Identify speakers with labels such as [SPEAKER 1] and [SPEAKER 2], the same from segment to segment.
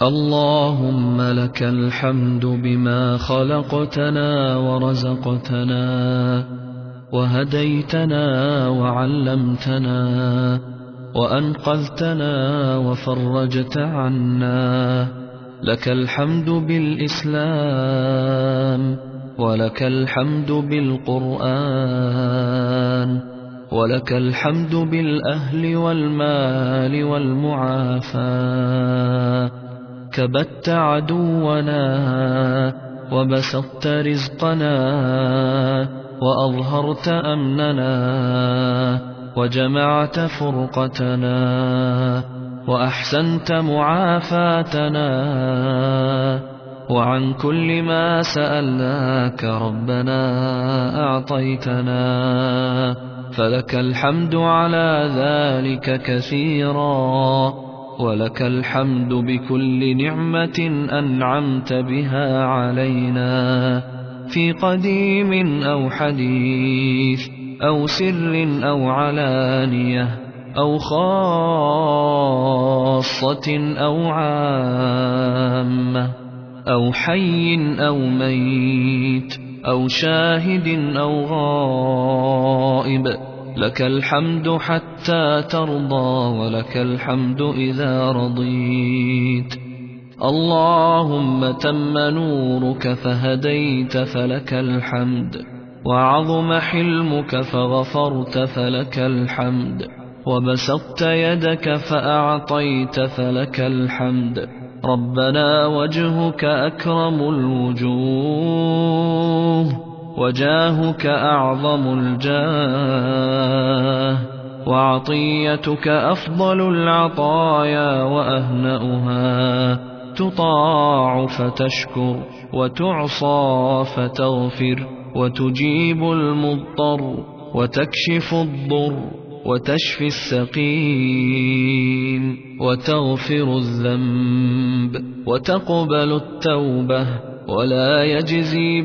[SPEAKER 1] اللهم لك الحمد بما خلقتنا ورزقتنا وهديتنا وعلمتنا وأنقذتنا وفرجت عنا. لك الحمد بالإسلام، ولك الحمد بالقرآن، ولك الحمد بالأهل والمال والمعافاة. كبت عدونا وبسطت رزقنا وأظهرت أمننا وجمعت فرقتنا وأحسنت معافاتنا. وعن كل ما سألناك ربنا أعطيتنا، فلك الحمد على ذلك كثيرا. ولك الحمد بكل نعمة أنعمت بها علينا، في قديم أو حديث أو سر أو علانية أو خاصة أو عامة أو حي أو ميت أو شاهد أو غائب. لك الحمد حتى ترضى، ولك الحمد إذا رضيت. اللهم تم نورك فهديت فلك الحمد، وعظم حلمك فغفرت فلك الحمد، وبسطت يدك فأعطيت فلك الحمد. ربنا وجهك أكرم الوجوه، وجاهك أعظم الجاه، وعطيتك أفضل العطايا وأهنأها. تطاع فتشكر، وتعصى فتغفر، وتجيب المضطر، وتكشف الضر، وتشفي السقيم، وتغفر الذنب، وتقبل التوبة، ولا يجزي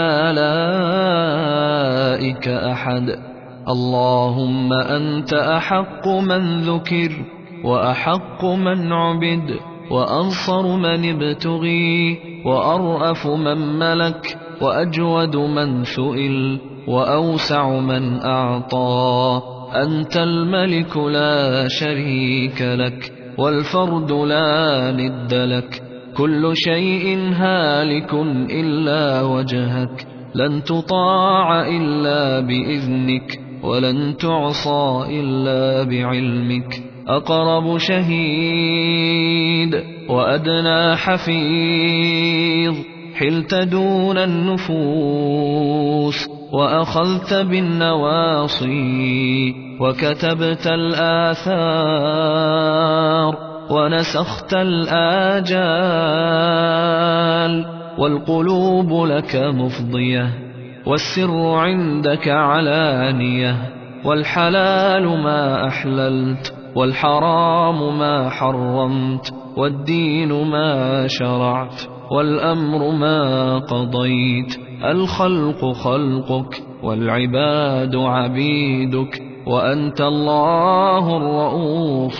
[SPEAKER 1] بآلائك أحد. اللهم أنت أحق من ذكر، وأحق من عبد، وأنصر من ابتغي، وأرأف من ملك، وأجود من سئل، وأوسع من أعطى. أنت الملك لا شريك لك، والفرد لا ند لك. كل شيء هالك إلا وجهك، لن تطاع إلا بإذنك، ولن تعصى إلا بعلمك. أقرب شهيد وأدنى حفيظ، حلت دون النفوس، وأخذت بالنواصي، وكتبت الآثار، ونسخت الآجال. والقلوب لك مفضية، والسر عندك علانية، والحلال ما أحللت، والحرام ما حرمت، والدين ما شرعت، والأمر ما قضيت. الخلق خلقك، والعباد عبيدك، وأنت الله الرؤوف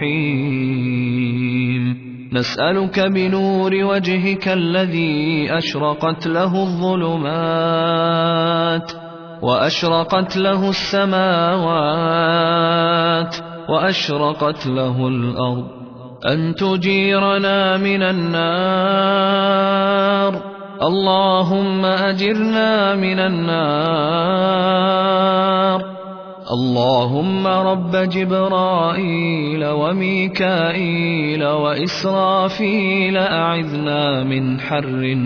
[SPEAKER 1] الرحيم. نسألك بنور وجهك الذي أشرقت له الظلمات، وأشرقت له السماوات، وأشرقت له الأرض، أن تجيرنا من النار. اللهم أجرنا من النار. اللهم رب جبرائيل وميكائيل وإسرافيل، أعذنا من حر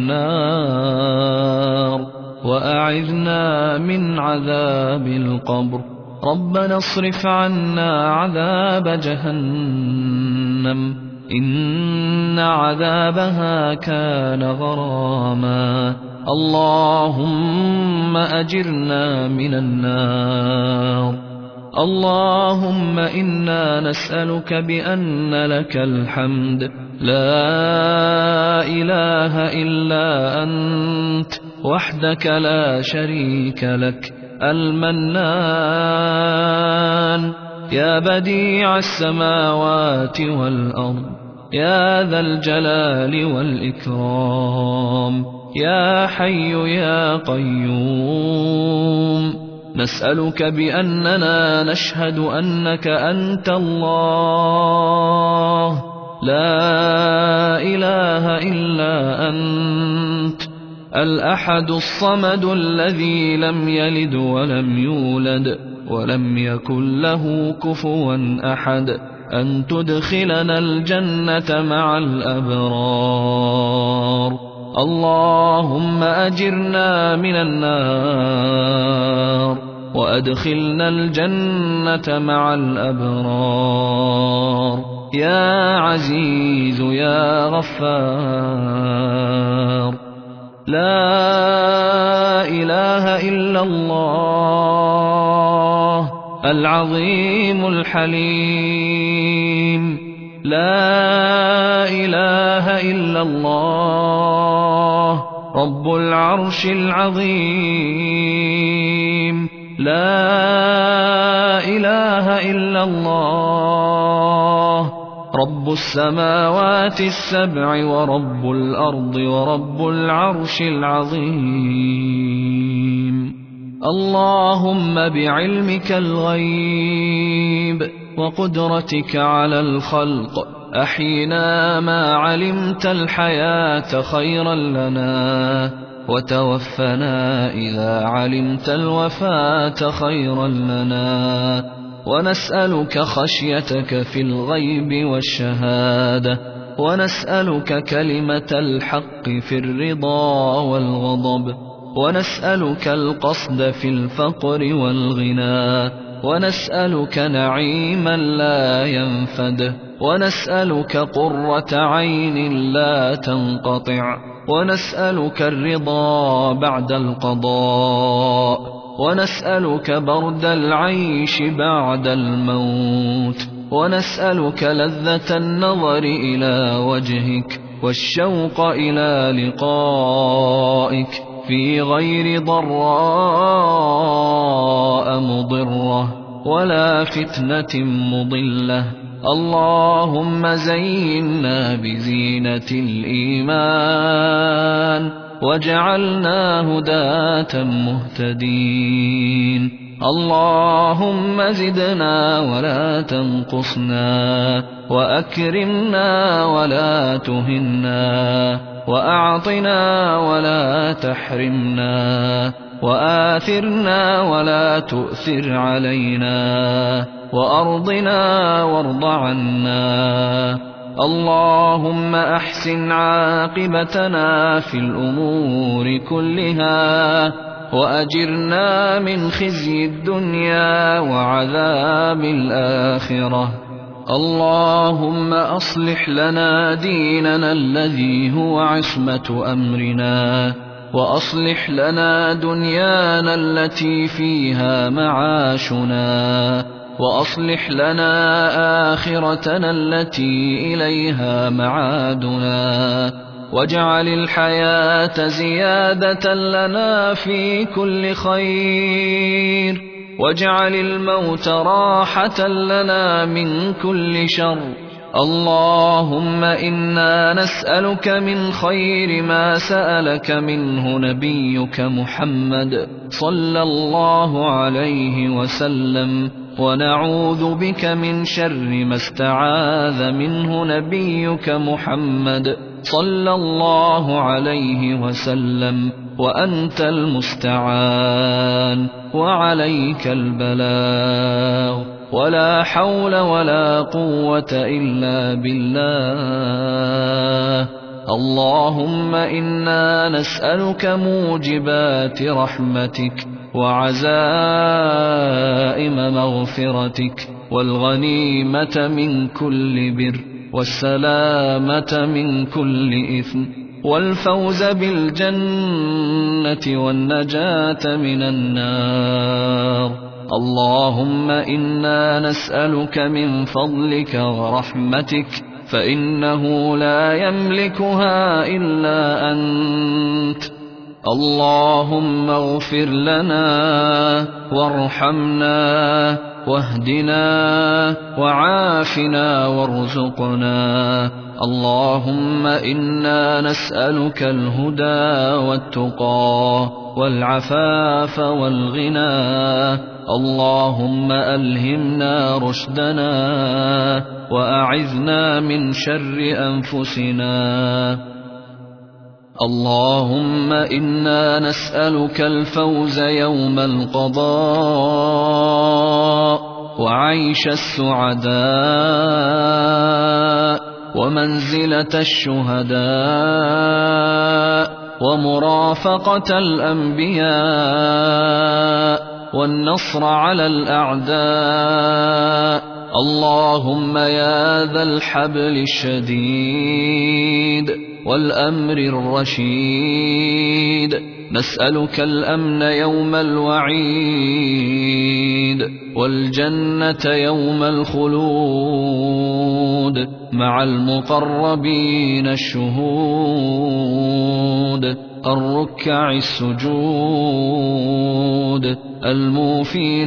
[SPEAKER 1] النار، وأعذنا من عذاب القبر. ربنا اصرف عنا عذاب جهنم، إن عذابها كان غراما. اللهم أجرنا من النار. اللهم إنا نسألك بأن لك الحمد، لا إله إلا أنت وحدك لا شريك لك، المنان، يا بديع السماوات والأرض، يا ذا الجلال والإكرام يا حي يا قيوم. نسألك بأننا نشهد أنك أنت الله لا إله إلا أنت الأحد الصمد الذي لم يلد ولم يولد ولم يكن له كفوا أحد، أن تدخلنا الجنة مع الأبرار. اللهم أجرنا من النار وأدخلنا الجنة مع الأبرار يا عزيز يا غفار. لا إله إلا الله العظيم الحليم. لا إله إلا الله رب العرش العظيم. لا إله إلا الله رب السماوات السبع ورب الأرض ورب العرش العظيم. اللهم بعلمك الغيب وقدرتك على الخلق أحينا ما علمت الحياة خيرا لنا، وتوفنا إذا علمت الوفاة خيرا لنا، ونسألك خشيتك في الغيب والشهادة، ونسألك كلمة الحق في الرضا والغضب، ونسألك القصد في الفقر والغنى، ونسألك نعيما لا ينفد، ونسألك قرة عين لا تنقطع، ونسألك الرضا بعد القضاء، ونسألك برد العيش بعد الموت، ونسألك لذة النظر إلى وجهك والشوق إلى لقائك في غير ضراء مضرة ولا فتنة مضلة. اللهم زينا بزينة الإيمان واجعلنا هداة مهتدين. اللهم زدنا ولا تنقصنا، وأكرمنا ولا تهنا، وأعطنا ولا تحرمنا، وآثرنا ولا تؤثر علينا، وأرضنا وارض عنا. اللهم أحسن عاقبتنا في الأمور كلها، وأجرنا من خزي الدنيا وعذاب الآخرة. اللهم أصلح لنا ديننا الذي هو عصمة أمرنا، وأصلح لنا دنيانا التي فيها معاشنا، وأصلح لنا آخرتنا التي إليها معادنا، واجعل الحياة زيادة لنا في كل خير، واجعل الموت راحة لنا من كل شر. اللهم إنا نسألك من خير ما سألك منه نبيك محمد صلى الله عليه وسلم، ونعوذ بك من شر ما استعاذ منه نبيك محمد صلى الله عليه وسلم، وأنت المستعان وعليك البلاغ، ولا حول ولا قوة إلا بالله. اللهم إنا نسألك موجبات رحمتك وعزائم مغفرتك، والغنيمة من كل بر، والسلامة من كل إثم، والفوز بالجنة والنجاة من النار. اللهم إنا نسألك من فضلك ورحمتك، فإنه لا يملكها إلا أنت. اللهم اغفر لنا وارحمنا واهدنا وعافنا وارزقنا. اللهم إنا نسألك الهدى والتقى والعفاف والغنى. اللهم ألهمنا رشدنا وأعذنا من شر أنفسنا. اللهم إنا نسألك الفوز يوم القضاء وعيش السعداء ومنزلة الشهداء ومرافقة الأنبياء والنصر على الأعداء. اللهم يا ذا الحبل الشديد والأمر الرشيد، نسألك الأمن يوم الوعيد والجنة يوم الخلود مع المقربين الشهود الركع السجود الموفين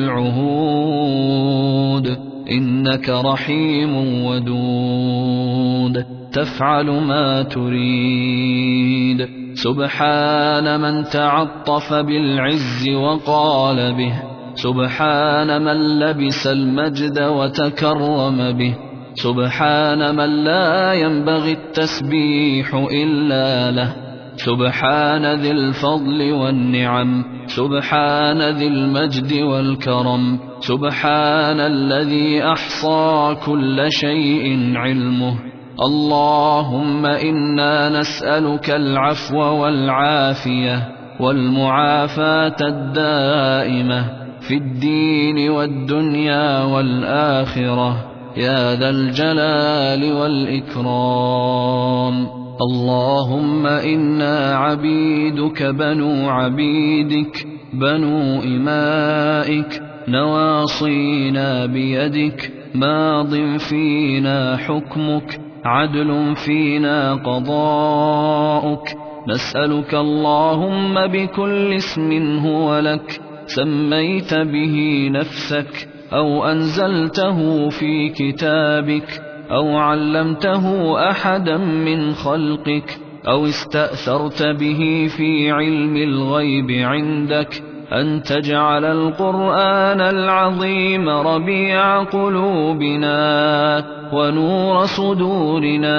[SPEAKER 1] بالعهود. إنك رحيم ودود تفعل ما تريد. سبحان من تعطف بالعز وقال به، سبحان من لبس المجد وتكرم به، سبحان من لا ينبغي التسبيح إلا له، سبحان ذي الفضل والنعم، سبحان ذي المجد والكرم، سبحان الذي أحصى كل شيء علمه. اللهم إنا نسألك العفو والعافية والمعافاة الدائمة في الدين والدنيا والآخرة يا ذا الجلال والإكرام. اللهم إنا عبيدك بنو عبيدك بنو إمائك، نواصينا بيدك، ماض فينا حكمك، عدل فينا قضاؤك. نسألك اللهم بكل اسم هو لك سميت به نفسك أو أنزلته في كتابك أو علمته أحدا من خلقك أو استأثرت به في علم الغيب عندك، أن تجعل القرآن العظيم ربيع قلوبنا ونور صدورنا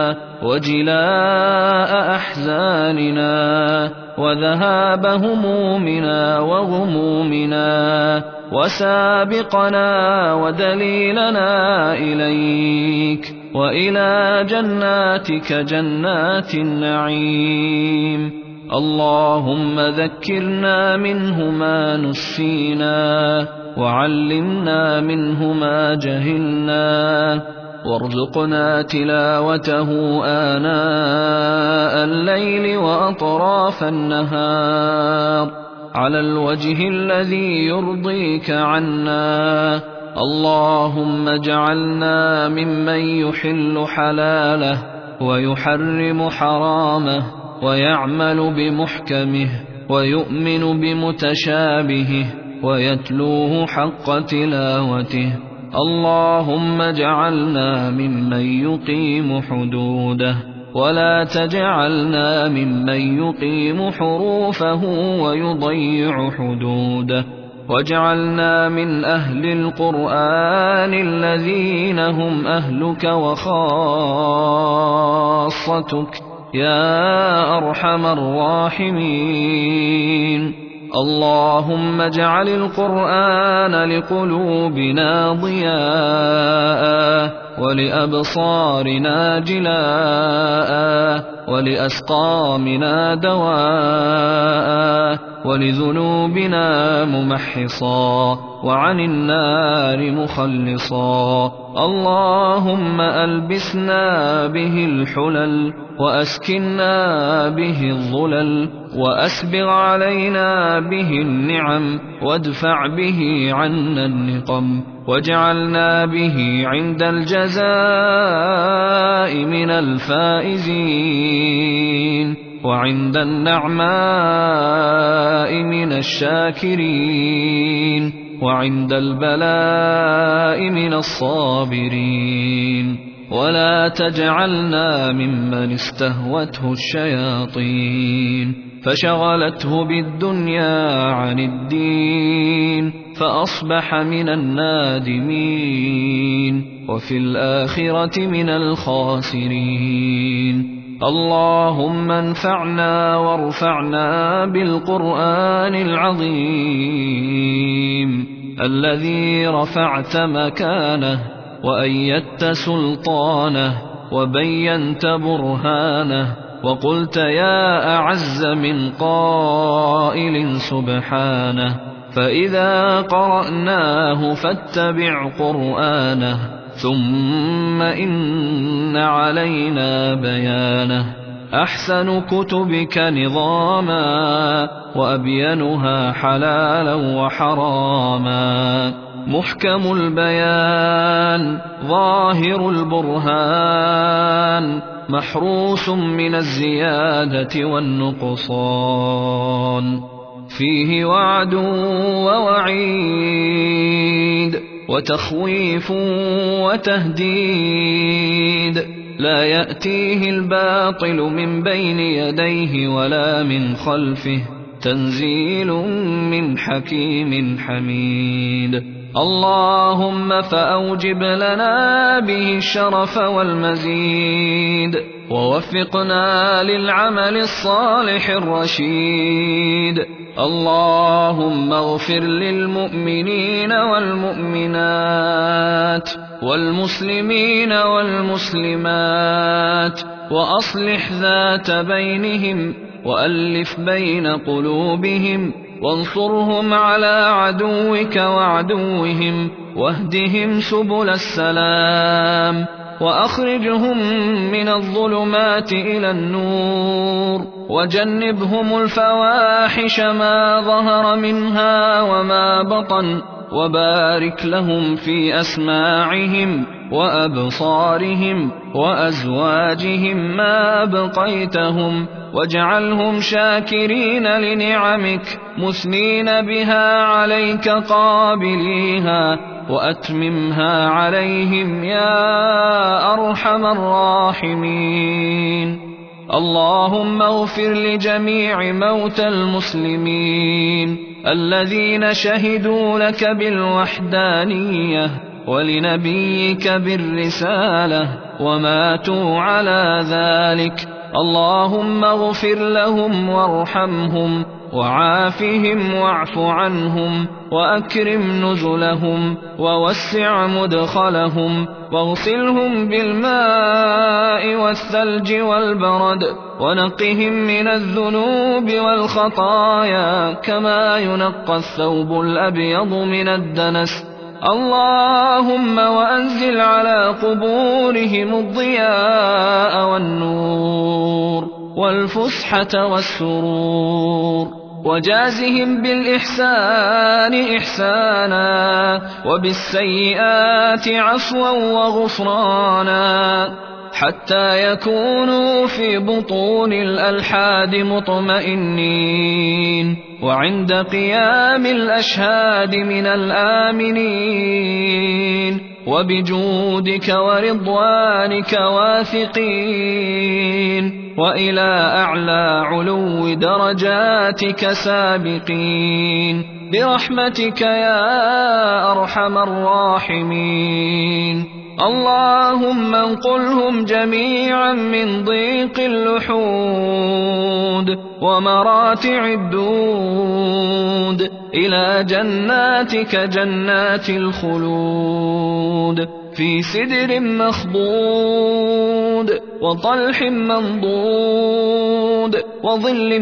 [SPEAKER 1] وجلاء أحزاننا وذهاب همومنا وغمومنا وسابقنا ودليلنا إليك وإلى جناتك جنات النعيم. اللهم ذكرنا منه ما نسينا وعلمنا منه ما جهلنا، وارزقنا تلاوته آناء الليل وأطراف النهار على الوجه الذي يرضيك عنا. اللهم اجعلنا ممن يحل حلاله ويحرم حرامه ويعمل بمحكمه ويؤمن بمتشابهه ويتلوه حق تلاوته. اللهم اجعلنا ممن يقيم حدوده ولا تجعلنا ممن يقيم حروفه ويضيع حدوده، واجعلنا من أهل القرآن الذين هم أهلك وخاصتك يا أرحم الراحمين. اللهم اجعل القرآن لقلوبنا ضياء ولأبصارنا جلاء ولأسقامنا دواء ولذنوبنا ممحصا وعن النار مخلصا. اللهم ألبسنا به الحلل وأسكنا به الظلل وأسبغ علينا به النعم وادفع به عنا النقم، واجعلنا به عند الجزاء من الفائزين وعند النعماء من الشاكرين. وعند البلاء من الصابرين، ولا تجعلنا ممن استهوته الشياطين فشغلته بالدنيا عن الدين فأصبح من النادمين وفي الآخرة من الخاسرين. اللهم انفعنا وارفعنا بالقرآن العظيم الذي رفعت مكانه وأيدت سلطانه وبينت برهانه، وقلت يا أعز من قائل سبحانه، فإذا قرأناه فاتبع قرآنه ثم إن علينا بيانه. أحسن كتبك نظاما وأبينها حلالا وحراما، محكم البيان ظاهر البرهان، محروس من الزيادة والنقصان، فيه وعد ووعيد وتخويف وتهديد، لا يأتيه الباطل من بين يديه ولا من خلفه، تنزيل من حكيم حميد. اللهم فأوجب لنا به الشرف والمزيد، ووفقنا للعمل الصالح الرشيد. اللهم اغفر للمؤمنين والمؤمنات والمسلمين والمسلمات، وأصلح ذات بينهم وألف بين قلوبهم، وانصرهم على عدوك وعدوهم، واهدهم سبل السلام، وأخرجهم من الظلمات إلى النور، وجنبهم الفواحش ما ظهر منها وما بطن، وبارك لهم في أسماعهم وأبصارهم وأزواجهم ما أبقيتهم، واجعلهم شاكرين لنعمك مثنين بها عليك قابليها، وأتممها عليهم يا أرحم الراحمين. اللهم اغفر لجميع موتى المسلمين الذين شهدوا لك بالوحدانية ولنبيك بالرسالة وماتوا على ذلك. اللهم اغفر لهم وارحمهم وعافهم واعف عنهم، وأكرم نزلهم ووسع مدخلهم، واغسلهم بالماء والثلج والبرد، ونقهم من الذنوب والخطايا كما ينقى الثوب الأبيض من الدنس. اللهم وأنزل على قبورهم الضياء والنور والفسحة والسرور، وجازهم بالإحسان إحسانا وبالسيئات عفوا وغفرانا، حتى يكونوا في بطون الألحاد مطمئنين، وعند قيام الأشهاد من الآمنين، وبجودك ورضوانك واثقين، وإلى أعلى علو درجاتك سابقين، برحمتك يا أرحم الراحمين. اللهم انقلهم جميعا من ضيق اللحود ومراتع الدود إلى جناتك جنات الخلود، في سدر مخضود وطلح منضود وظل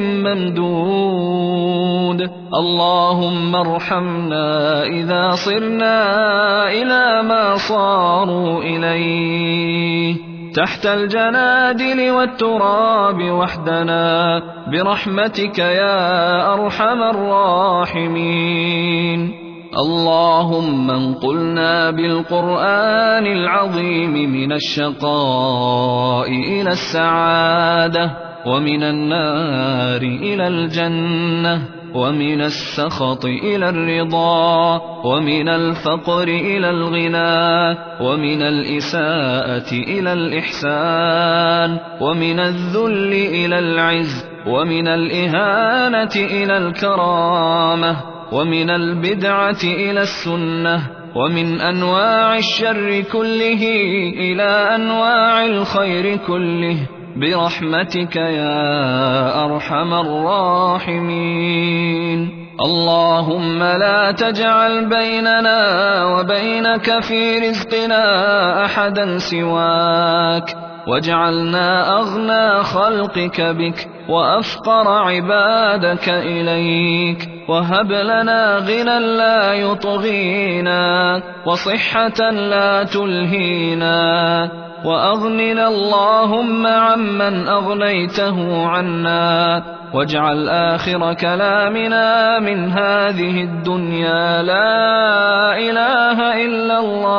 [SPEAKER 1] ممدود. اللهم ارحمنا إذا صرنا إلى ما صاروا إليه، تحت الجنادل والتراب وحدنا، برحمتك يا أرحم الراحمين. اللهم انقلنا بالقرآن العظيم من الشقاء إلى السعادة، ومن النار إلى الجنة، ومن السخط إلى الرضا، ومن الفقر إلى الغنى، ومن الإساءة إلى الإحسان، ومن الذل إلى العز، ومن الإهانة إلى الكرامة، ومن البدعة إلى السنة، ومن أنواع الشر كله إلى أنواع الخير كله، برحمتك يا أرحم الراحمين. اللهم لا تجعل بيننا وبينك في رزقنا أحدا سواك، واجعلنا أغنى خلقك بك وأفقر عبادك إليك، وهب لنا غنى لا يطغينا، وصحة لا تلهينا، وأغننا اللهم عمن أغنيته عنا، واجعل آخر كلامنا من هذه الدنيا لا إله إلا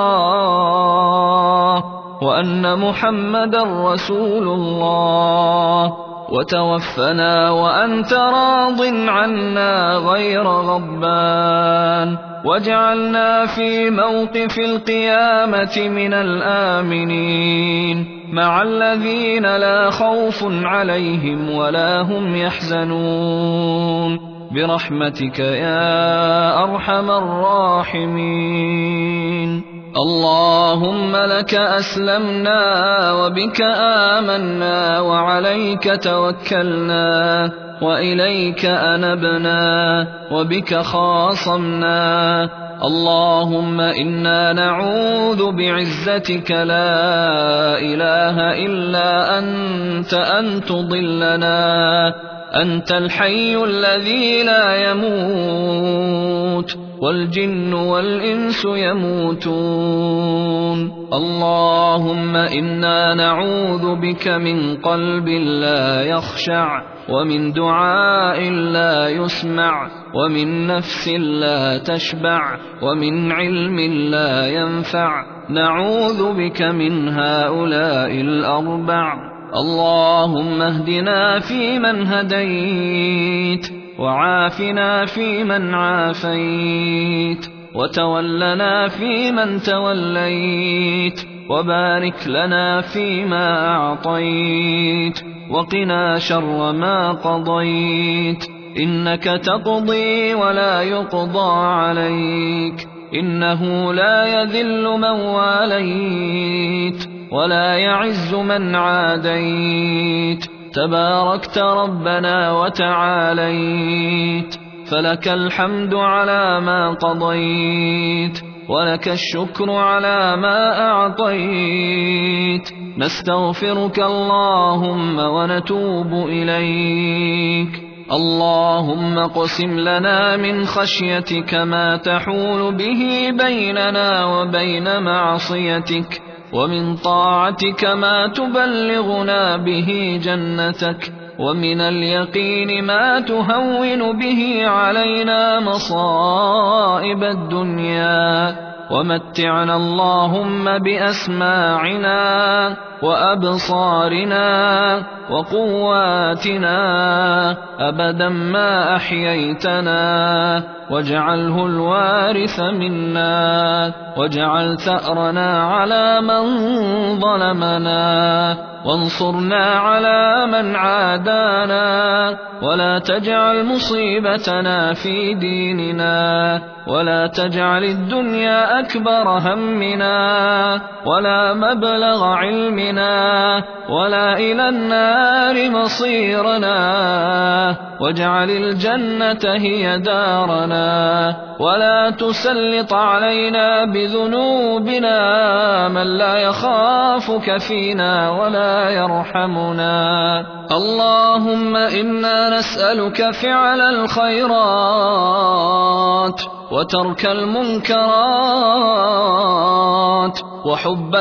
[SPEAKER 1] الله، وأن محمدا رسول الله، وتوفنا وأنت راض عنا غير غضبان، واجعلنا في موقف القيامة من الآمنين مع الذين لا خوف عليهم ولا هم يحزنون، برحمتك يا أرحم الراحمين. اللهم لك أسلمنا وبك آمنا وعليك توكلنا وإليك أنبنا وبك خاصمنا. اللهم إنا نعوذ بعزتك لا إله إلا أنت أن تضلنا. أنت الحي الذي لا يموت والجن والإنس يموتون. اللهم إنا نعوذ بك من قلب لا يخشع، ومن دعاء لا يسمع، ومن نفس لا تشبع، ومن علم لا ينفع. نعوذ بك من هؤلاء الأربع. اللهم اهدنا فيمن هديت، وعافنا فيمن عافيت، وتولنا فيمن توليت، وبارك لنا فيما أعطيت، وقنا شر ما قضيت. إنك تقضي ولا يقضى عليك، إنه لا يذل من واليت ولا يعز من عاديت. تباركت ربنا وتعاليت، فلك الحمد على ما قضيت، ولك الشكر على ما أعطيت. نستغفرك اللهم ونتوب إليك. اللهم اقسم لنا من خشيتك ما تحول به بيننا وبين معصيتك، ومن طاعتك ما تبلغنا به جنتك، ومن اليقين ما تهون به علينا مصائب الدنيا. ومتعنا اللهم بأسماعنا وأبصارنا وقواتنا أبدا ما أحييتنا، واجعله الوارث منا، واجعل ثأرنا على من ظلمنا، وانصرنا على من عادانا، ولا تجعل مصيبتنا في ديننا، ولا تجعل الدنيا أكبر همنا، ولا مبلغ علمنا، ولا إلى النار مصيرنا. واجعل الجنة هي دارنا، ولا تسلط علينا بذنوبنا من لا يخافك فينا ولا يرحمنا. اللهم إنا نسألك فعل الخيرات وترك المنكرات وحب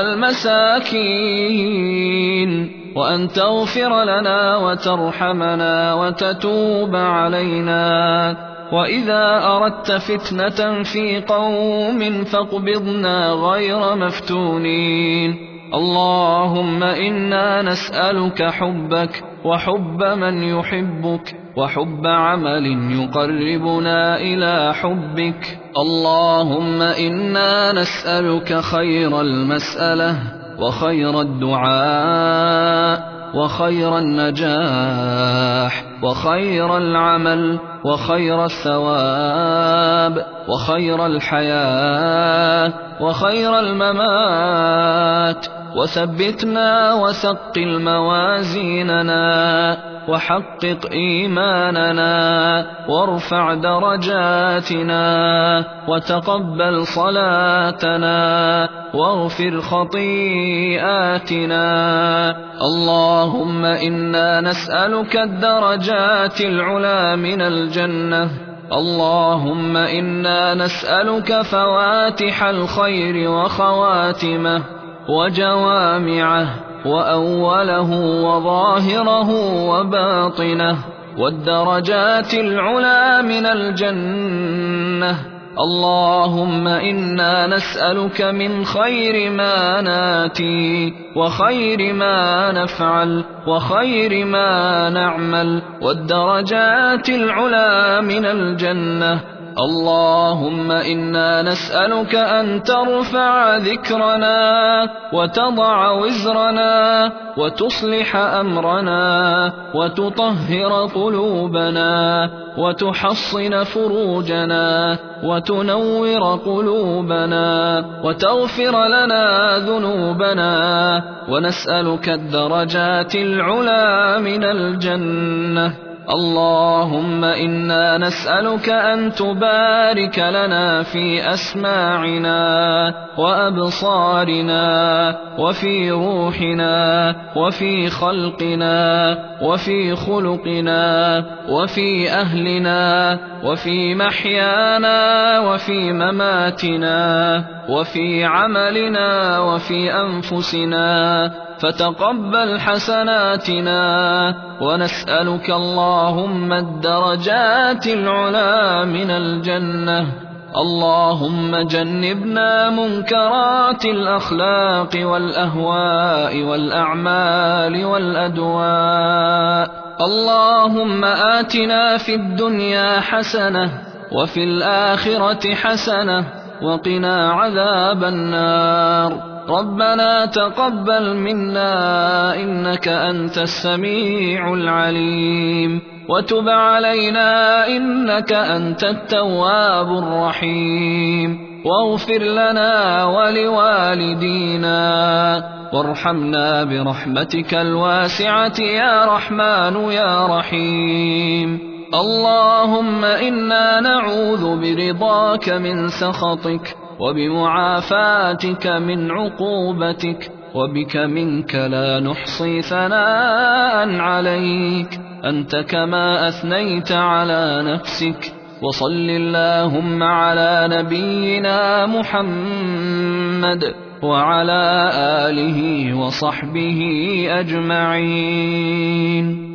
[SPEAKER 1] المساكين، وأن تغفر لنا وترحمنا وتتوب علينا. وإذا أردت فتنة في قوم فاقبضنا غير مفتونين. اللهم إنا نسألك حبك وحب من يحبك، وحب عمل يقربنا إلى حبك. اللهم إنا نسألك خير المسألة وخير الدعاء وخير النجاح وخير العمل وخير الثواب وخير الحياة وخير الممات، وثبتنا وثقل موازيننا وحقق إيماننا وارفع درجاتنا وتقبل صلاتنا واغفر خطيئاتنا. اللهم إنا نسألك الدرجات العلى من الجنة. اللهم إنا نسألك فواتح الخير وخواتمه وجوامعه وأوله وظاهره وباطنه والدرجات العلى من الجنة. اللهم إنا نسألك من خير ما ناتي وخير ما نفعل وخير ما نعمل والدرجات العلى من الجنة. اللهم إنا نسألك أن ترفع ذكرنا وتضع وزرنا وتصلح أمرنا وتطهر قلوبنا وتحصن فروجنا وتنور قلوبنا وتغفر لنا ذنوبنا، ونسألك الدرجات العلى من الجنة. اللهم إنا نسألك أن تبارك لنا في أسماعنا وأبصارنا وفي روحنا وفي خلقنا وفي خلقنا وفي أهلنا وفي محيانا وفي مماتنا وفي عملنا وفي أنفسنا، فتقبل حسناتنا. ونسألك اللهم الدرجات العلى من الجنة. اللهم جنبنا منكرات الأخلاق والأهواء والأعمال والأدواء. اللهم آتنا في الدنيا حسنة وفي الآخرة حسنة وقنا عذاب النار. ربنا تقبل منا إنك أنت السميع العليم، وتب علينا إنك أنت التواب الرحيم، واغفر لنا ولوالدينا وارحمنا برحمتك الواسعة يا رحمن يا رحيم. اللهم إنا نعوذ برضاك من سخطك وبمعافاتك من عقوبتك، وبك منك لا نحصي ثناء عليك، أنت كما أثنيت على نفسك. وصل اللهم على نبينا محمد وعلى آله وصحبه أجمعين.